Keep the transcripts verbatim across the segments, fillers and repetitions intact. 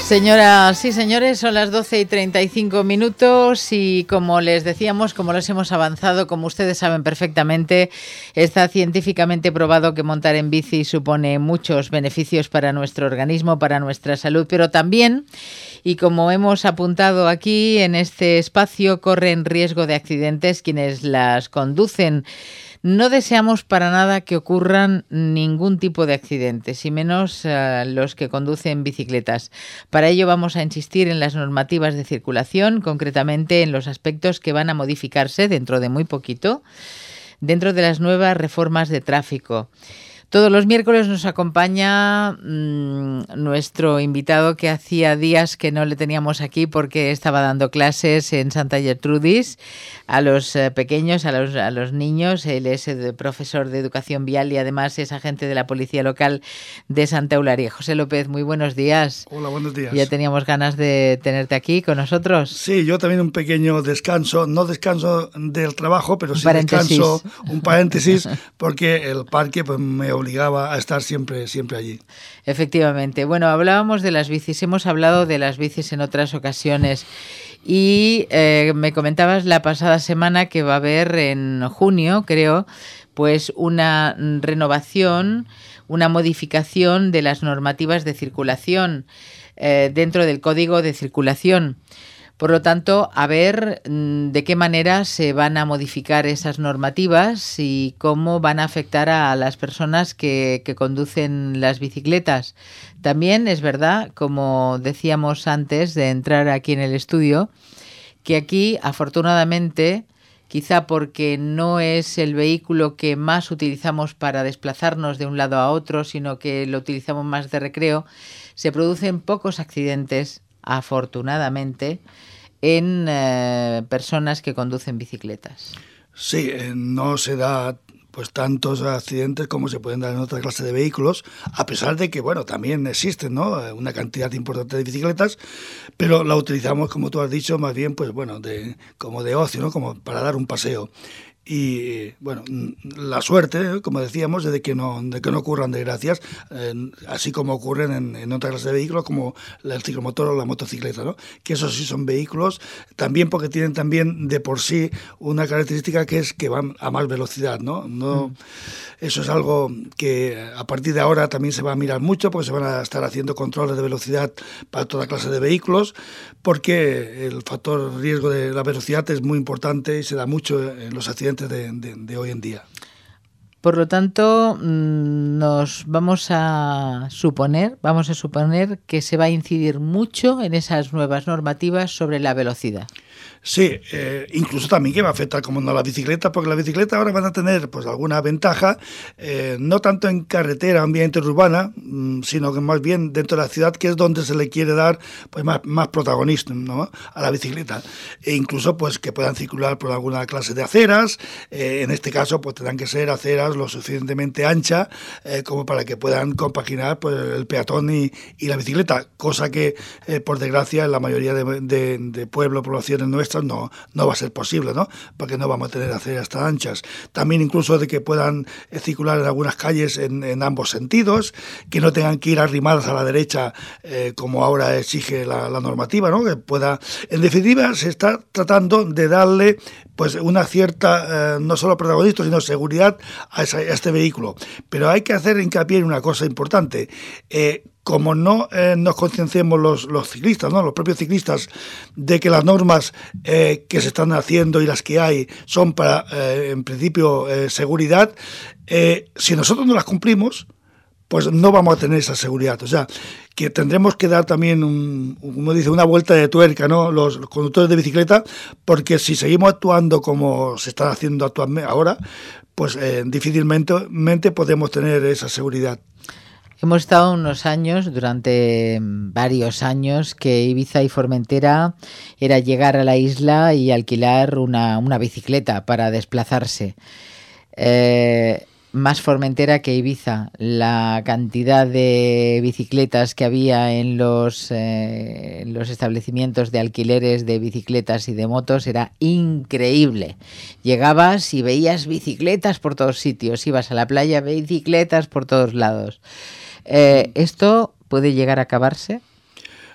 Señoras y señores, son las doce y treinta y cinco minutos y como les decíamos, como les hemos avanzado, como ustedes saben perfectamente, está científicamente probado que montar en bici supone muchos beneficios para nuestro organismo, para nuestra salud, pero también, y como hemos apuntado aquí en este espacio, corren riesgo de accidentes quienes las conducen. No deseamos para nada que ocurran ningún tipo de accidentes, y menos uh, los que conducen bicicletas. Para ello vamos a insistir en las normativas de circulación, concretamente en los aspectos que van a modificarse dentro de muy poquito, dentro de las nuevas reformas de tráfico. Todos los miércoles nos acompaña mmm, nuestro invitado que hacía días que no le teníamos aquí porque estaba dando clases en Santa Gertrudis a los eh, pequeños, a los, a los niños. Él es eh, profesor de educación vial y además es agente de la Policía Local de Santa Eulalia. José López, muy buenos días. Hola, buenos días. Ya teníamos ganas de tenerte aquí con nosotros. Sí, yo también un pequeño descanso, no descanso del trabajo, pero sí descanso, un paréntesis, porque el parque pues me obligaba a estar siempre, siempre allí. Efectivamente. Bueno, hablábamos de las bicis, hemos hablado de las bicis en otras ocasiones y eh, me comentabas la pasada semana que va a haber en junio, creo, pues una renovación, una modificación de las normativas de circulación eh, dentro del Código de Circulación. Por lo tanto, a ver de qué manera se van a modificar esas normativas y cómo van a afectar a las personas que, que conducen las bicicletas. También es verdad, como decíamos antes de entrar aquí en el estudio, que aquí, afortunadamente, quizá porque no es el vehículo que más utilizamos para desplazarnos de un lado a otro, sino que lo utilizamos más de recreo, se producen pocos accidentes, afortunadamente, en eh, personas que conducen bicicletas. Sí, eh, no se da pues tantos accidentes como se pueden dar en otra clase de vehículos, a pesar de que, bueno, también existen, ¿no?, una cantidad importante de bicicletas, pero la utilizamos, como tú has dicho, más bien, pues bueno, de, como de ocio, ¿no?, como para dar un paseo. Y bueno, la suerte, como decíamos, de que no, de que no ocurran desgracias, eh, así como ocurren en, en otras clases de vehículos como el ciclomotor o la motocicleta, ¿no? Que esos sí son vehículos, también porque tienen también de por sí una característica que es que van a más velocidad, ¿no? No mm. Eso es algo que a partir de ahora también se va a mirar mucho, porque se van a estar haciendo controles de velocidad para toda clase de vehículos, porque el factor riesgo de la velocidad es muy importante y se da mucho en los accidentes De, de, de hoy en día. Por lo tanto, nos vamos a suponer, vamos a suponer que se va a incidir mucho en esas nuevas normativas sobre la velocidad. Sí, eh, incluso también que va a afectar como no a la bicicleta, porque la bicicleta ahora van a tener pues alguna ventaja, eh, no tanto en carretera, ambiente urbana, mmm, sino que más bien dentro de la ciudad, que es donde se le quiere dar pues más, más protagonismo, ¿no?, a la bicicleta. E incluso pues que puedan circular por alguna clase de aceras, eh, en este caso pues tendrán que ser aceras lo suficientemente anchas eh, como para que puedan compaginar pues el peatón y, y la bicicleta, cosa que eh, por desgracia en la mayoría de, de, de pueblos, poblaciones nuestras no, no va a ser posible, ¿no?, porque no vamos a tener aceras tan anchas. También incluso de que puedan eh, circular en algunas calles en, en ambos sentidos, que no tengan que ir arrimadas a la derecha eh, como ahora exige la, la normativa, ¿no?, que pueda, en definitiva se está tratando de darle pues una cierta, eh, no solo protagonismo, sino seguridad a, esa, a este vehículo. Pero hay que hacer hincapié en una cosa importante. Eh, como no eh, nos concienciemos los, los ciclistas, ¿no?, los propios ciclistas, de que las normas eh, que se están haciendo y las que hay son para, eh, en principio, eh, seguridad, eh, si nosotros no las cumplimos, pues no vamos a tener esa seguridad. O sea, que tendremos que dar también, un, como dice, una vuelta de tuerca, ¿no?, los, los conductores de bicicleta, porque si seguimos actuando como se está haciendo actualmente ahora, pues eh, difícilmente podemos tener esa seguridad. Hemos estado unos años, durante varios años, que Ibiza y Formentera era llegar a la isla y alquilar una, una bicicleta para desplazarse. Eh, más Formentera que Ibiza. La cantidad de bicicletas que había en los, eh, en los establecimientos de alquileres de bicicletas y de motos era increíble. Llegabas y veías bicicletas por todos sitios. Ibas a la playa, bicicletas por todos lados. Eh, ¿Esto puede llegar a acabarse?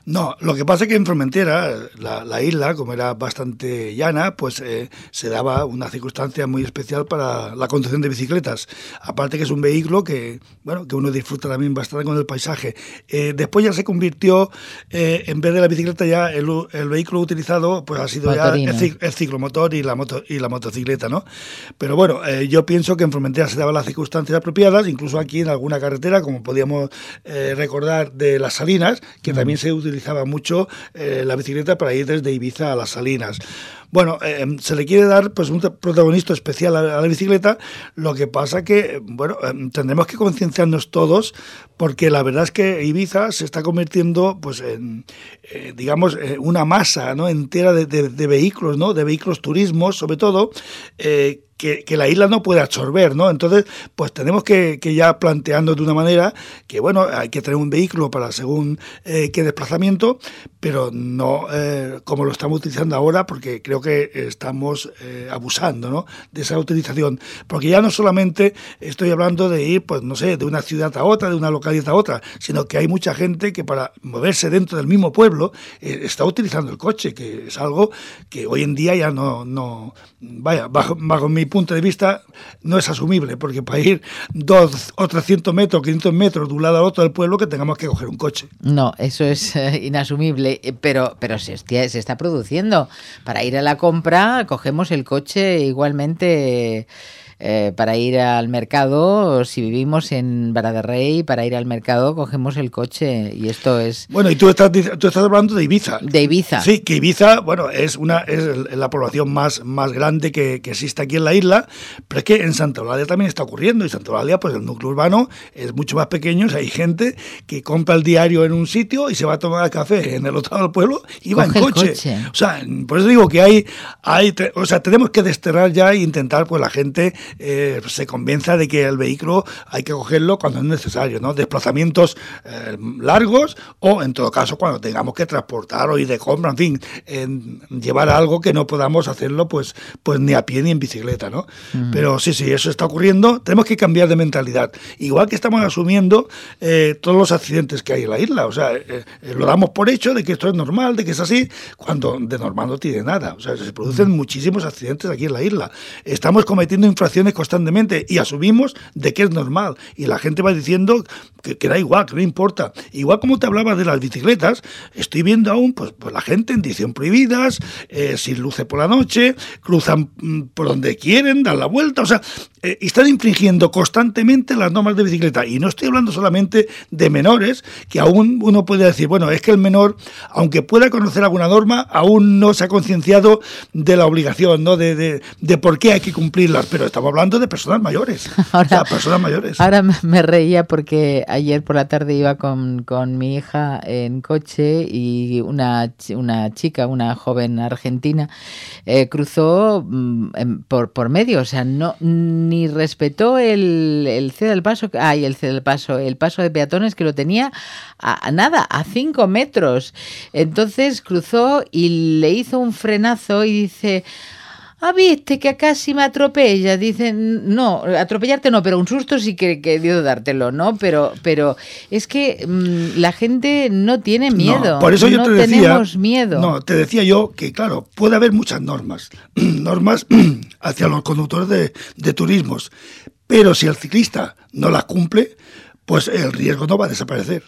No, lo que pasa es que en Formentera, la, la isla, como era bastante llana, pues eh, se daba una circunstancia muy especial para la conducción de bicicletas. Aparte que es un vehículo que, bueno, que uno disfruta también bastante con el paisaje. Eh, después ya se convirtió, eh, en vez de la bicicleta, ya el, el vehículo utilizado pues ha sido Motorino. ya el, el ciclomotor y la moto y la motocicleta, ¿no? Pero bueno, eh, yo pienso que en Formentera se daban las circunstancias apropiadas, incluso aquí en alguna carretera, como podíamos eh, recordar de Las Salinas, que mm. también se utilizaba mucho eh, la bicicleta para ir desde Ibiza a Las Salinas. Bueno, eh, se le quiere dar pues un protagonismo especial a la, a la bicicleta, lo que pasa que, bueno, eh, tendremos que concienciarnos todos, porque la verdad es que Ibiza se está convirtiendo, pues, en, eh, digamos, eh, una masa, ¿no?, entera de, de, de vehículos, ¿no?, de vehículos turismos, sobre todo, eh, Que, que la isla no puede absorber, ¿no? Entonces, pues tenemos que, que ya planteando de una manera que, bueno, hay que tener un vehículo para según eh, qué desplazamiento, pero no eh, como lo estamos utilizando ahora, porque creo que estamos eh, abusando, ¿no?, de esa utilización. Porque ya no solamente estoy hablando de ir, pues no sé, de una ciudad a otra, de una localidad a otra, sino que hay mucha gente que para moverse dentro del mismo pueblo eh, está utilizando el coche, que es algo que hoy en día ya no, no vaya, bajo, bajo mi punto de vista no es asumible, porque para ir dos o trescientos metros, quinientos metros de un lado al otro del pueblo, que tengamos que coger un coche. No, eso es eh, inasumible, pero, pero se, se está produciendo. Para ir a la compra cogemos el coche igualmente. Eh, para ir al mercado, si vivimos en Vara de Rey, para ir al mercado cogemos el coche, y esto es... Bueno, y tú estás, tú estás hablando de Ibiza. De Ibiza. Sí, que Ibiza, bueno, es una es la población más, más grande que, que existe aquí en la isla, pero es que en Santa Eulalia también está ocurriendo, y Santa Eulalia, pues el núcleo urbano es mucho más pequeño, o sea, hay gente que compra el diario en un sitio y se va a tomar café en el otro lado del pueblo y va en coche. coche. O sea, por eso digo que hay, hay, o sea, tenemos que desterrar ya e intentar, pues la gente Eh, se convenza de que el vehículo hay que cogerlo cuando es necesario, ¿no? Desplazamientos eh, largos, o en todo caso cuando tengamos que transportar o ir de compra, en fin, en llevar algo que no podamos hacerlo pues, pues ni a pie ni en bicicleta, ¿no? Mm. Pero sí, sí, eso está ocurriendo. Tenemos que cambiar de mentalidad. Igual que estamos asumiendo eh, todos los accidentes que hay en la isla. O sea, eh, eh, lo damos por hecho de que esto es normal, de que es así, cuando de normal no tiene nada. O sea, se producen mm. muchísimos accidentes aquí en la isla. Estamos cometiendo infracciones constantemente y asumimos de que es normal, y la gente va diciendo que, que da igual, que no importa. Igual como te hablaba de las bicicletas, estoy viendo aún pues, pues la gente en dirección prohibidas, eh, sin luces por la noche, cruzan mm, por donde quieren, dan la vuelta, o sea, eh, están infringiendo constantemente las normas de bicicleta. Y no estoy hablando solamente de menores, que aún uno puede decir, bueno, es que el menor, aunque pueda conocer alguna norma, aún no se ha concienciado de la obligación, ¿no?, de, de, de por qué hay que cumplirlas, pero estamos hablando de personas mayores. Ahora, o sea, personas mayores. Ahora me reía porque ayer por la tarde iba con, con mi hija en coche, y una, una chica, una joven argentina, eh, cruzó mm, por, por medio, o sea, no ni respetó el, el cédalo del paso, ay, el cédalo del paso, el paso de peatones, que lo tenía a, a nada, a cinco metros. Entonces cruzó y le hizo un frenazo y dice... Ah, viste que casi me atropella. Dicen, no, atropellarte no, pero un susto sí que, que dio dártelo, ¿no? Pero, pero es que mmm, la gente no tiene miedo. No, por eso yo no te decía, tenemos miedo. No, te decía yo que, claro, puede haber muchas normas, normas hacia los conductores de, de turismos, pero si el ciclista no las cumple, pues el riesgo no va a desaparecer.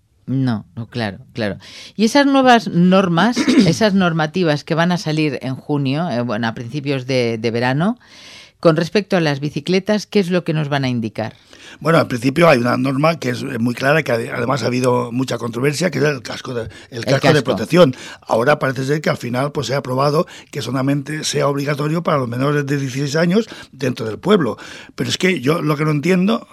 No, no, claro, claro. Y esas nuevas normas, esas normativas que van a salir en junio, eh, bueno, a principios de, de verano, con respecto a las bicicletas, ¿qué es lo que nos van a indicar? Bueno, al principio hay una norma que es muy clara, que además ha habido mucha controversia, que es el casco de, el casco, el casco de protección. Ahora parece ser que al final pues se ha aprobado que solamente sea obligatorio para los menores de dieciséis años dentro del pueblo. Pero es que yo lo que no entiendo...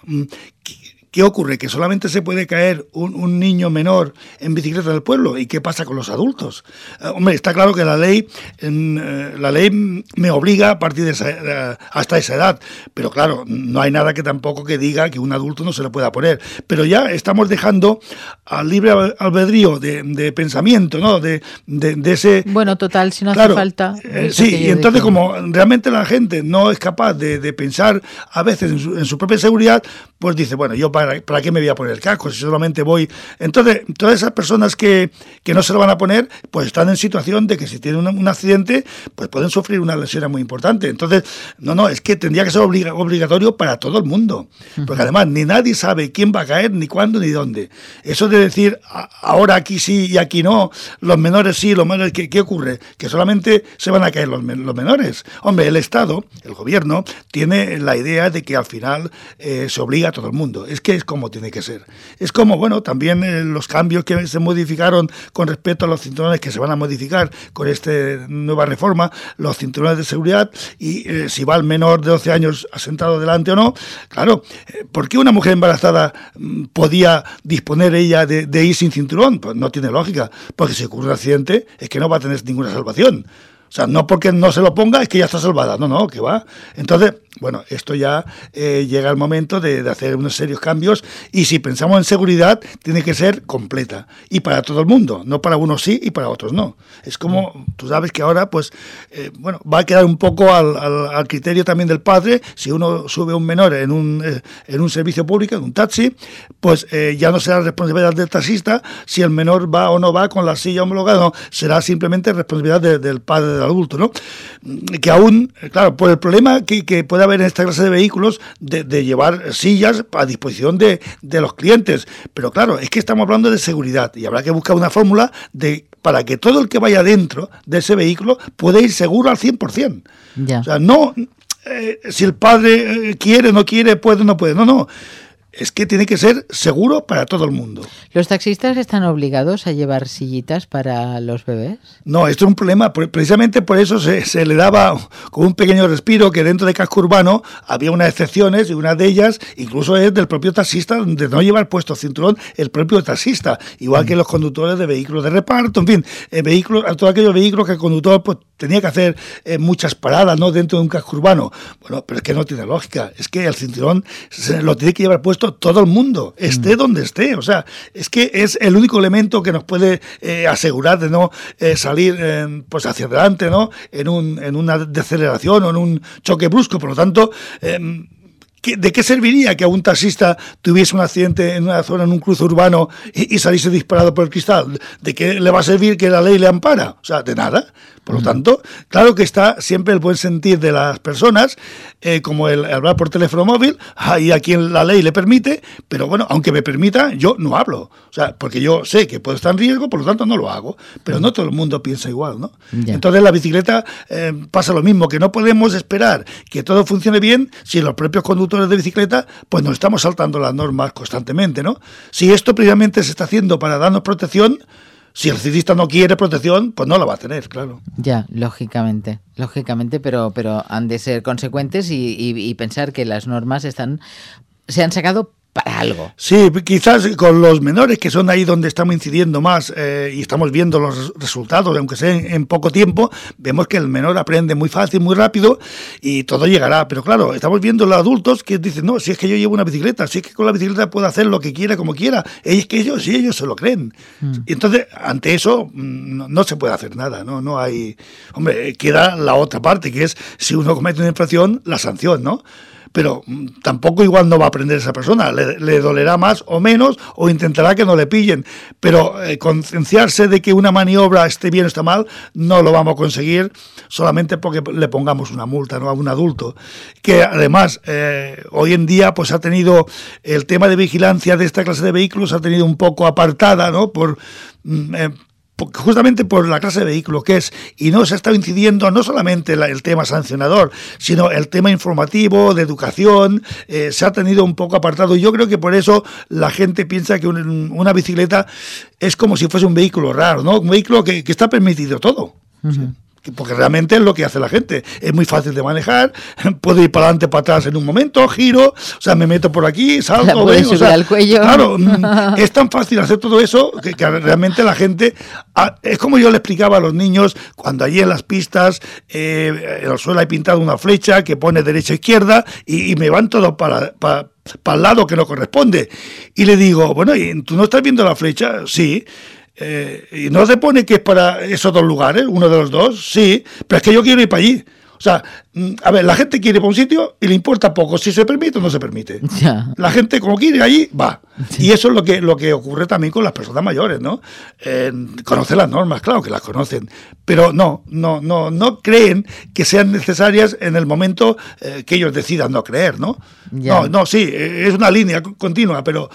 ¿Qué ocurre? ¿Que solamente se puede caer un, un niño menor en bicicleta del pueblo? ¿Y qué pasa con los adultos? Eh, hombre, está claro que la ley eh, la ley me obliga a partir de esa, eh, hasta esa edad, pero claro, no hay nada que tampoco que diga que un adulto no se lo pueda poner. Pero ya estamos dejando al libre albedrío de, de pensamiento, ¿no? De, de, de ese... Bueno, total, si no claro, hace falta... Eh, sí, y entonces como realmente la gente no es capaz de, de pensar a veces en su, en su propia seguridad, pues dice, bueno, yo ¿para, ¿para qué me voy a poner el casco? Si solamente voy... Entonces, todas esas personas que, que no se lo van a poner, pues están en situación de que si tienen un, un accidente, pues pueden sufrir una lesión muy importante. Entonces, no, no, es que tendría que ser obliga, obligatorio para todo el mundo. Porque además ni nadie sabe quién va a caer, ni cuándo, ni dónde. Eso de decir, a, ahora aquí sí y aquí no, los menores sí, los menores, ¿qué, qué ocurre? Que solamente se van a caer los, los menores. Hombre, el Estado, el gobierno, tiene la idea de que al final eh, se obliga a todo el mundo. Es que es como tiene que ser. Es como, bueno, también eh, los cambios que se modificaron con respecto a los cinturones que se van a modificar con esta nueva reforma, los cinturones de seguridad, y eh, si va el menor de doce años asentado delante o no. Claro, eh, ¿por qué una mujer embarazada mm, podía disponer ella de, de ir sin cinturón? Pues no tiene lógica, porque si ocurre un accidente es que no va a tener ninguna salvación. O sea, no porque no se lo ponga es que ya está salvada, no, no, que va. Entonces, bueno, esto ya eh, llega el momento de, de hacer unos serios cambios, y si pensamos en seguridad, tiene que ser completa, y para todo el mundo, no para unos sí y para otros no. Es como, tú sabes que ahora, pues, eh, bueno, va a quedar un poco al, al, al criterio también del padre. Si uno sube a un menor en un, eh, en un servicio público, en un taxi, pues eh, ya no será responsabilidad del taxista si el menor va o no va con la silla homologada, no, será simplemente responsabilidad de, del padre del adulto, ¿no? Que aún, claro, por el problema que, que puede haber en esta clase de vehículos de, de llevar sillas a disposición de, de los clientes, pero claro, es que estamos hablando de seguridad y habrá que buscar una fórmula de para que todo el que vaya dentro de ese vehículo pueda ir seguro al cien por ciento. Ya. O sea, no eh, si el padre quiere, no quiere, puede, no puede, no, no. Es que tiene que ser seguro para todo el mundo. ¿Los taxistas están obligados a llevar sillitas para los bebés? No, esto es un problema. Precisamente por eso se, se le daba con un pequeño respiro, que dentro de casco urbano había unas excepciones, y una de ellas incluso es del propio taxista, de no llevar puesto cinturón el propio taxista, igual que los conductores de vehículos de reparto, en fin, eh, vehículos, todos aquellos vehículos que el conductor pues tenía que hacer eh, muchas paradas, ¿no?, dentro de un casco urbano. Bueno, pero es que no tiene lógica. Es que el cinturón se lo tiene que llevar puesto todo el mundo, esté mm. donde esté. O sea, es que es el único elemento que nos puede eh, asegurar de no eh, salir eh, pues hacia adelante, ¿no?, en un en una deceleración o en un choque brusco. Por lo tanto, eh, ¿de qué serviría que a un taxista tuviese un accidente en una zona, en un cruce urbano, y, y saliese disparado por el cristal? ¿De qué le va a servir que la ley le ampara? O sea, de nada. Por lo tanto, claro que está siempre el buen sentir de las personas, eh, como el hablar por teléfono móvil, hay a quien la ley le permite, pero bueno, aunque me permita, yo no hablo. O sea, porque yo sé que puedo estar en riesgo, por lo tanto no lo hago. Pero no todo el mundo piensa igual, ¿no? Yeah. Entonces la bicicleta eh, pasa lo mismo, que no podemos esperar que todo funcione bien si los propios conductores de bicicleta pues nos estamos saltando las normas constantemente, ¿no? Si esto previamente se está haciendo para darnos protección, si el ciclista no quiere protección, pues no la va a tener, claro. Ya, lógicamente, lógicamente, pero, pero han de ser consecuentes y, y, y pensar que las normas están se han sacado para algo. Sí, quizás con los menores, que son ahí donde estamos incidiendo más eh, y estamos viendo los resultados, aunque sea en, en poco tiempo, vemos que el menor aprende muy fácil, muy rápido y todo llegará. Pero claro, estamos viendo los adultos que dicen, no, si es que yo llevo una bicicleta, si es que con la bicicleta puedo hacer lo que quiera, como quiera. Es que ellos, sí, ellos se lo creen. Mm. Y entonces, ante eso, no, no se puede hacer nada, ¿no? No hay... Hombre, queda la otra parte, que es, si uno comete una infracción, la sanción, ¿no? Pero tampoco igual no va a aprender esa persona, le, le dolerá más o menos, o intentará que no le pillen, pero eh, concienciarse de que una maniobra esté bien o está mal, no lo vamos a conseguir solamente porque le pongamos una multa, ¿no?, a un adulto, que además eh, hoy en día pues ha tenido el tema de vigilancia de esta clase de vehículos, ha tenido un poco apartada, ¿no?, por... Eh, justamente por la clase de vehículo que es, y no se ha estado incidiendo no solamente la, el tema sancionador, sino el tema informativo, de educación, eh, se ha tenido un poco apartado, y yo creo que por eso la gente piensa que un, una bicicleta es como si fuese un vehículo raro, ¿no?, un vehículo que, que está permitido todo. Uh-huh. ¿Sí? Porque realmente es lo que hace la gente, es muy fácil de manejar, puedo ir para adelante, para atrás en un momento, giro, o sea, me meto por aquí, salto, ven, o sea, al cuello. Claro, es tan fácil hacer todo eso que, que realmente la gente, es como yo le explicaba a los niños cuando allí en las pistas, eh, en el suelo hay pintado una flecha que pone derecha e izquierda y, y me van todos para, para, para el lado que no corresponde, y le digo, bueno, ¿tú no estás viendo la flecha? Sí. Eh, ¿y no se pone que es para esos dos lugares, uno de los dos? Sí, pero es que yo quiero ir para allí. O sea, a ver, la gente quiere ir para un sitio y le importa poco si se permite o no se permite. Ya. La gente como quiere allí, va. Sí. Y eso es lo que, lo que ocurre también con las personas mayores, ¿no? Eh, conocen las normas, claro que las conocen, pero no, no, no, no creen que sean necesarias en el momento eh, que ellos decidan no creer, ¿no? Ya. No, no, sí, es una línea continua, pero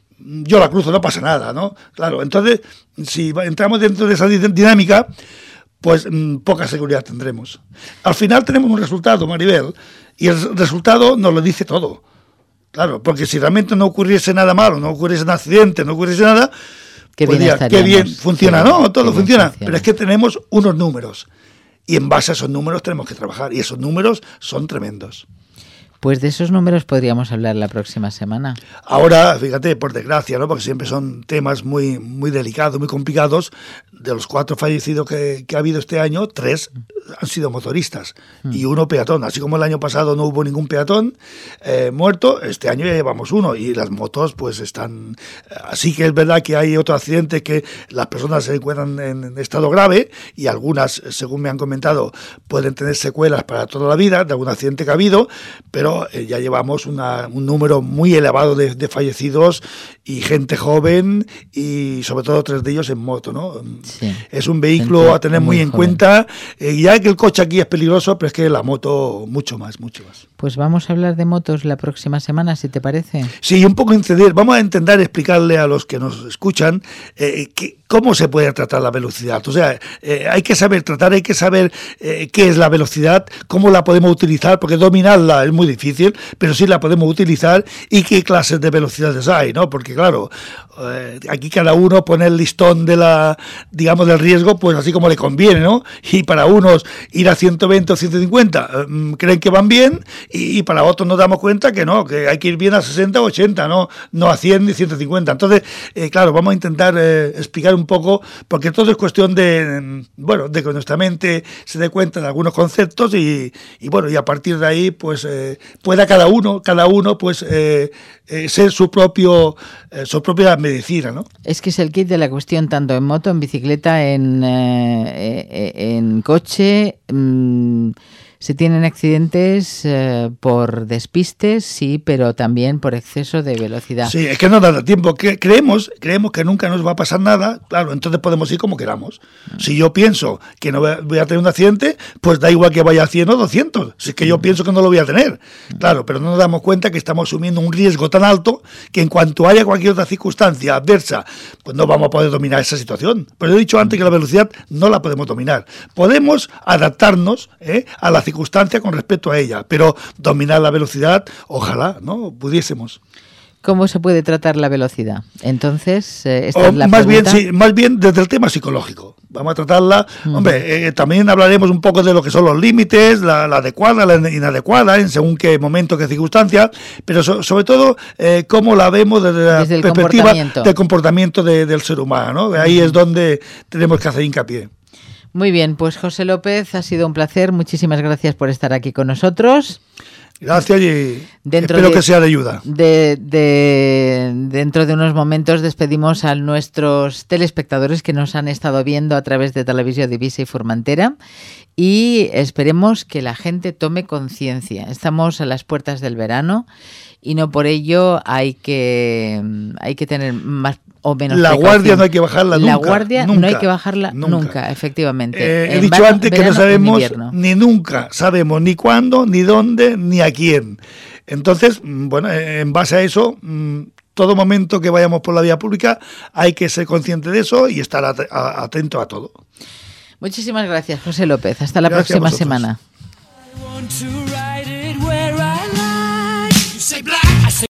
yo la cruzo, no pasa nada, ¿no? Claro, entonces, si entramos dentro de esa dinámica, pues mmm, poca seguridad tendremos. Al final tenemos un resultado, Maribel, y el resultado nos lo dice todo. Claro, porque si realmente no ocurriese nada malo, no ocurriese un accidente, no ocurriese nada, qué pues bien, diría, qué bien funciona, qué, ¿no? Todo funciona. funciona. Pero es que tenemos unos números, y en base a esos números tenemos que trabajar, y esos números son tremendos. Pues de esos números podríamos hablar la próxima semana. Ahora, fíjate, por desgracia, ¿no? Porque siempre son temas muy, muy delicados, muy complicados. De los cuatro fallecidos que, que ha habido este año, tres han sido motoristas mm. y uno peatón. Así como el año pasado no hubo ningún peatón eh, muerto, este año ya llevamos uno y las motos pues están... Así que es verdad que hay otro accidente que las personas se encuentran en estado grave y algunas, según me han comentado, pueden tener secuelas para toda la vida de algún accidente que ha habido, pero eh, ya llevamos una, un número muy elevado de, de fallecidos y gente joven y sobre todo tres de ellos en moto, ¿no? Sí. Es un vehículo gente a tener muy, muy en joven. cuenta, eh, ya que el coche aquí es peligroso, pero es que la moto mucho más, mucho más. Pues vamos a hablar de motos la próxima semana, si te parece. Sí, un poco incidir, vamos a intentar explicarle a los que nos escuchan eh, que, cómo se puede tratar la velocidad. O sea, eh, hay que saber tratar, hay que saber eh, qué es la velocidad, cómo la podemos utilizar, porque dominarla es muy difícil, pero sí la podemos utilizar y qué clases de velocidades hay, ¿no? Porque claro, eh, aquí cada uno pone el listón de la, digamos, del riesgo, pues así como le conviene, ¿no? Y para unos ir a ciento veinte o ciento cincuenta eh, creen que van bien y, y para otros nos damos cuenta que no, que hay que ir bien a sesenta o ochenta, no, no a cien ni ciento cincuenta. Entonces, eh, claro, vamos a intentar eh, explicar un poco, porque todo es cuestión de, bueno, de que nuestra mente se dé cuenta de algunos conceptos y, y bueno, y a partir de ahí, pues eh, pueda cada uno, cada uno, pues eh, eh, ser su propio, eh, su propia medicina, ¿no? Es que es el kit de la cuestión, tanto en moto, en bicicleta, en, eh, en coche. Mmm, Se tienen accidentes eh, por despistes, sí, pero también por exceso de velocidad. Sí, es que no da tiempo. Que creemos, creemos que nunca nos va a pasar nada, claro, entonces podemos ir como queramos. Mm. Si yo pienso que no voy a tener un accidente, pues da igual que vaya a cien o doscientos. Si es que yo mm. pienso que no lo voy a tener. Mm. Claro, pero no nos damos cuenta que estamos asumiendo un riesgo tan alto que en cuanto haya cualquier otra circunstancia adversa, pues no vamos a poder dominar esa situación. Pero he dicho antes que la velocidad no la podemos dominar. Podemos adaptarnos eh, a la circunstancia con respecto a ella, pero dominar la velocidad, ojalá, ¿no? Pudiésemos. ¿Cómo se puede tratar la velocidad? Entonces, eh, esta o es la más pregunta. bien, sí, más bien desde el tema psicológico. Vamos a tratarla. Uh-huh. Hombre, eh, también hablaremos un poco de lo que son los límites, la, la adecuada, la inadecuada, en según qué momento, qué circunstancia, pero so, sobre todo eh, cómo la vemos desde la desde perspectiva comportamiento. del comportamiento de, del ser humano, ¿no? Ahí uh-huh. es donde tenemos que hacer hincapié. Muy bien, pues José López, ha sido un placer. Muchísimas gracias por estar aquí con nosotros. Gracias y dentro espero de, que sea de ayuda. De, de, dentro de unos momentos despedimos a nuestros telespectadores que nos han estado viendo a través de Televisió Divisa y Formentera y esperemos que la gente tome conciencia. Estamos a las puertas del verano y no por ello hay que, hay que tener más o menos la precaución. Guardia no hay que bajarla nunca. La guardia nunca, no hay que bajarla nunca, nunca efectivamente. Eh, he dicho verano, antes que verano, no sabemos ni nunca, sabemos ni cuándo, ni dónde, ni a quién. Entonces, bueno, en base a eso, todo momento que vayamos por la vía pública hay que ser consciente de eso y estar at- a- atento a todo. Muchísimas gracias, José López. Hasta la Gracias próxima semana.